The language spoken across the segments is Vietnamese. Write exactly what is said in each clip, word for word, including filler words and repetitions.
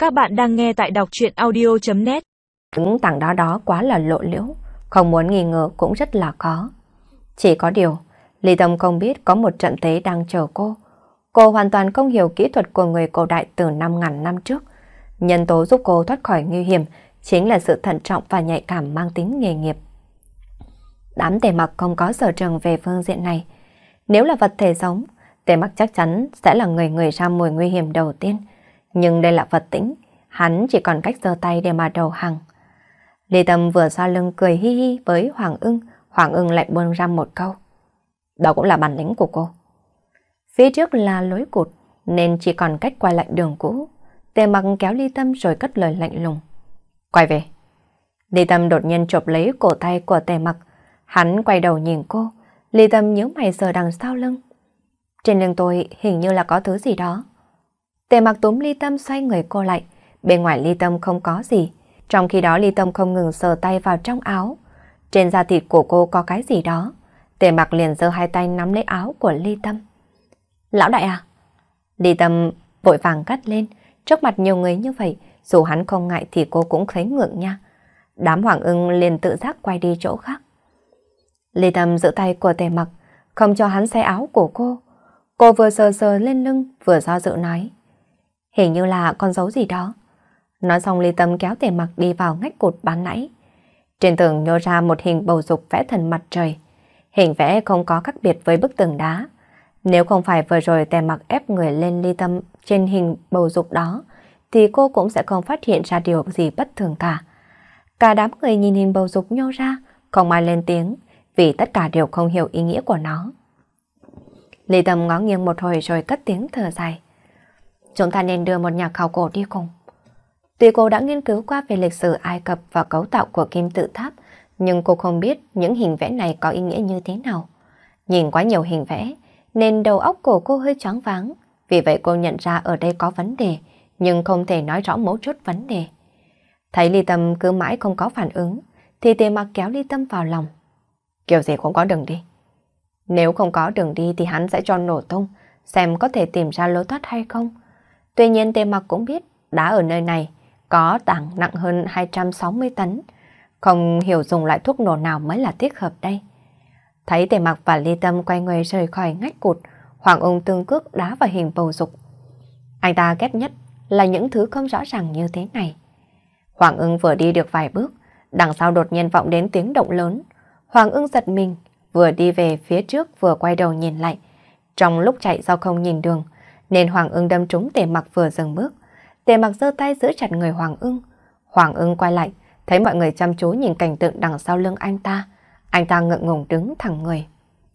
Các bạn đang nghe tại đọc truyện audio chấm net. Những tảng đá đó quá là lộ liễu, không muốn nghi ngờ cũng rất là khó. Chỉ có điều, Ly Tâm không biết có một trận thế đang chờ cô. Cô hoàn toàn không hiểu kỹ thuật của người cổ đại từ năm ngàn năm trước. Nhân tố giúp cô thoát khỏi nguy hiểm chính là sự thận trọng và nhạy cảm mang tính nghề nghiệp. Đám Tề Mặc không có sở trường về phương diện này. Nếu là vật thể sống, Tề Mặc chắc chắn sẽ là người người ra mùi nguy hiểm đầu tiên. Nhưng đây là vật tĩnh, hắn chỉ còn cách giơ tay để mà đầu hàng. Ly Tâm vừa xoa lưng cười hi hi với Hoàng Ưng, Hoàng Ưng lại buông ra một câu. Đó cũng là bản lĩnh của cô. Phía trước là lối cụt, nên chỉ còn cách quay lại đường cũ. Tề Mặc kéo Ly Tâm rồi cất lời lạnh lùng. Quay về. Ly Tâm đột nhiên chộp lấy cổ tay của Tề Mặc. Hắn quay đầu nhìn cô. Ly Tâm nhíu mày sờ đằng sau lưng. Trên lưng tôi hình như là có thứ gì đó. Tề Mặc túm Ly Tâm xoay người cô lại. Bên ngoài Ly Tâm không có gì. Trong khi đó Ly Tâm không ngừng sờ tay vào trong áo. Trên da thịt của cô có cái gì đó. Tề Mặc liền giơ hai tay nắm lấy áo của Ly Tâm. Lão đại à? Ly Tâm vội vàng cắt lên. Trước mặt nhiều người như vậy, dù hắn không ngại thì cô cũng thấy ngượng nha. Đám Hoàng Ưng liền tự giác quay đi chỗ khác. Ly Tâm giữ tay của Tề Mặc, không cho hắn xé áo của cô. Cô vừa sờ sờ lên lưng, vừa do dự nói. Hình như là con dấu gì đó. Nói xong Ly Tâm kéo Tề Mặc đi vào ngách cụt ban nãy. Trên tường nhô ra một hình bầu dục vẽ thần mặt trời. Hình vẽ không có khác biệt với bức tường đá. Nếu không phải vừa rồi Tề Mặc ép người lên Ly Tâm trên hình bầu dục đó, thì cô cũng sẽ không phát hiện ra điều gì bất thường cả. Cả đám người nhìn hình bầu dục nhô ra, không ai lên tiếng, vì tất cả đều không hiểu ý nghĩa của nó. Ly Tâm ngó nghiêng một hồi rồi cất tiếng thở dài. Chúng ta nên đưa một nhà khảo cổ đi cùng. Tuy cô đã nghiên cứu qua về lịch sử Ai Cập và cấu tạo của kim tự tháp, nhưng cô không biết những hình vẽ này có ý nghĩa như thế nào. Nhìn quá nhiều hình vẽ, nên đầu óc của cô hơi choáng váng. Vì vậy cô nhận ra ở đây có vấn đề, nhưng không thể nói rõ mấu chốt vấn đề. Thấy Ly Tâm cứ mãi không có phản ứng, thì Tề Mặc kéo Ly Tâm vào lòng. Kiểu gì cũng có đường đi. Nếu không có đường đi thì hắn sẽ cho nổ tung, xem có thể tìm ra lối thoát hay không. Tuy nhiên Tề Mặc cũng biết đá ở nơi này có tảng nặng hơn hai trăm sáu mươi tấn. Không hiểu dùng loại thuốc nổ nào mới là thích hợp đây. Thấy Tề Mặc và Ly Tâm quay người rời khỏi ngách cụt, Hoàng Ung tương cước đá vào hình bầu dục. Anh ta ghét nhất là những thứ không rõ ràng như thế này. Hoàng Ung vừa đi được vài bước, đằng sau đột nhiên vọng đến tiếng động lớn. Hoàng Ung giật mình, vừa đi về phía trước vừa quay đầu nhìn lại. Trong lúc chạy do không nhìn đường, nên Hoàng Ung đâm trúng Tề Mặc vừa dừng bước. Tề Mặc giơ tay giữ chặt người Hoàng Ung. Hoàng Ung quay lại, thấy mọi người chăm chú nhìn cảnh tượng đằng sau lưng anh ta. Anh ta ngượng ngùng đứng thẳng người.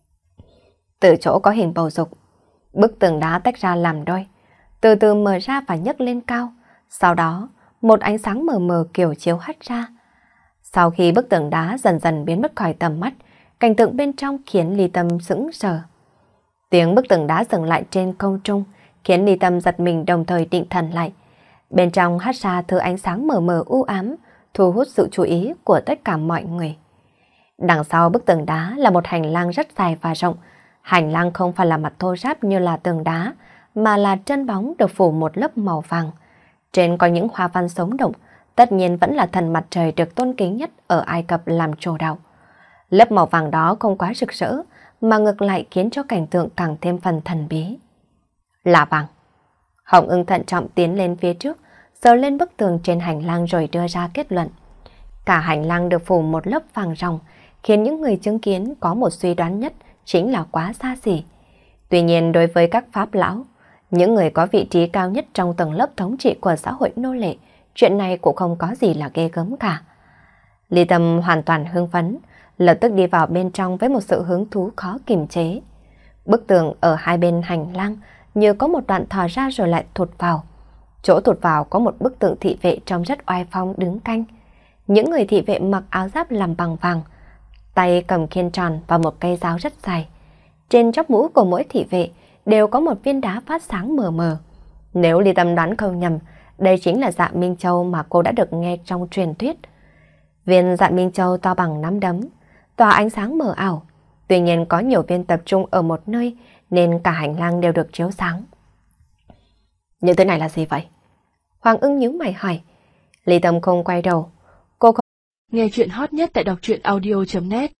Từ chỗ có hình bầu dục, bức tường đá tách ra làm đôi, từ từ mở ra và nhấc lên cao. Sau đó, một ánh sáng mờ mờ kiểu chiếu hắt ra. Sau khi bức tường đá dần dần biến mất khỏi tầm mắt, cảnh tượng bên trong khiến Ly Tâm sững sờ. Tiếng bức tường đá dừng lại trên không trung, khiến Ly Tâm giật mình đồng thời định thần lại. Bên trong hắt ra thứ ánh sáng mờ mờ u ám, thu hút sự chú ý của tất cả mọi người. Đằng sau bức tường đá là một hành lang rất dài và rộng. Hành lang không phải là mặt thô ráp như là tường đá, mà là chân bóng được phủ một lớp màu vàng. Trên có những hoa văn sống động, tất nhiên vẫn là thần mặt trời được tôn kính nhất ở Ai Cập làm chủ đạo. Lớp màu vàng đó không quá rực rỡ, mà ngược lại khiến cho cảnh tượng càng thêm phần thần bí. Là vàng. Hồng Ưng thận trọng tiến lên phía trước, sờ lên bức tường trên hành lang rồi đưa ra kết luận. Cả hành lang được phủ một lớp vàng ròng, khiến những người chứng kiến có một suy đoán nhất chính là quá xa xỉ. Tuy nhiên đối với các pháp lão, những người có vị trí cao nhất trong tầng lớp thống trị của xã hội nô lệ, chuyện này cũng không có gì là ghê gớm cả. Ly Tâm hoàn toàn hưng phấn, lập tức đi vào bên trong với một sự hứng thú khó kiềm chế. Bức tường ở hai bên hành lang như có một đoạn thò ra rồi lại thụt vào. Chỗ thụt vào có một bức tượng thị vệ trông rất oai phong đứng canh. Những người thị vệ mặc áo giáp làm bằng vàng, tay cầm khiên tròn và một cây giáo rất dài. Trên chóp mũ của mỗi thị vệ đều có một viên đá phát sáng mờ mờ. Nếu Ly Tâm đoán không nhầm, đây chính là Dạ Minh Châu mà cô đã được nghe trong truyền thuyết. Viên Dạ Minh Châu to bằng nắm đấm, tỏa ánh sáng mờ ảo. Tuy nhiên có nhiều viên tập trung ở một nơi nên cả hành lang đều được chiếu sáng. Những thứ này là gì vậy? Hoàng ưng nhíu mày hỏi. Lý Tâm không quay đầu. Cô không... Nghe chuyện hot nhất tại đọc truyện audio chấm net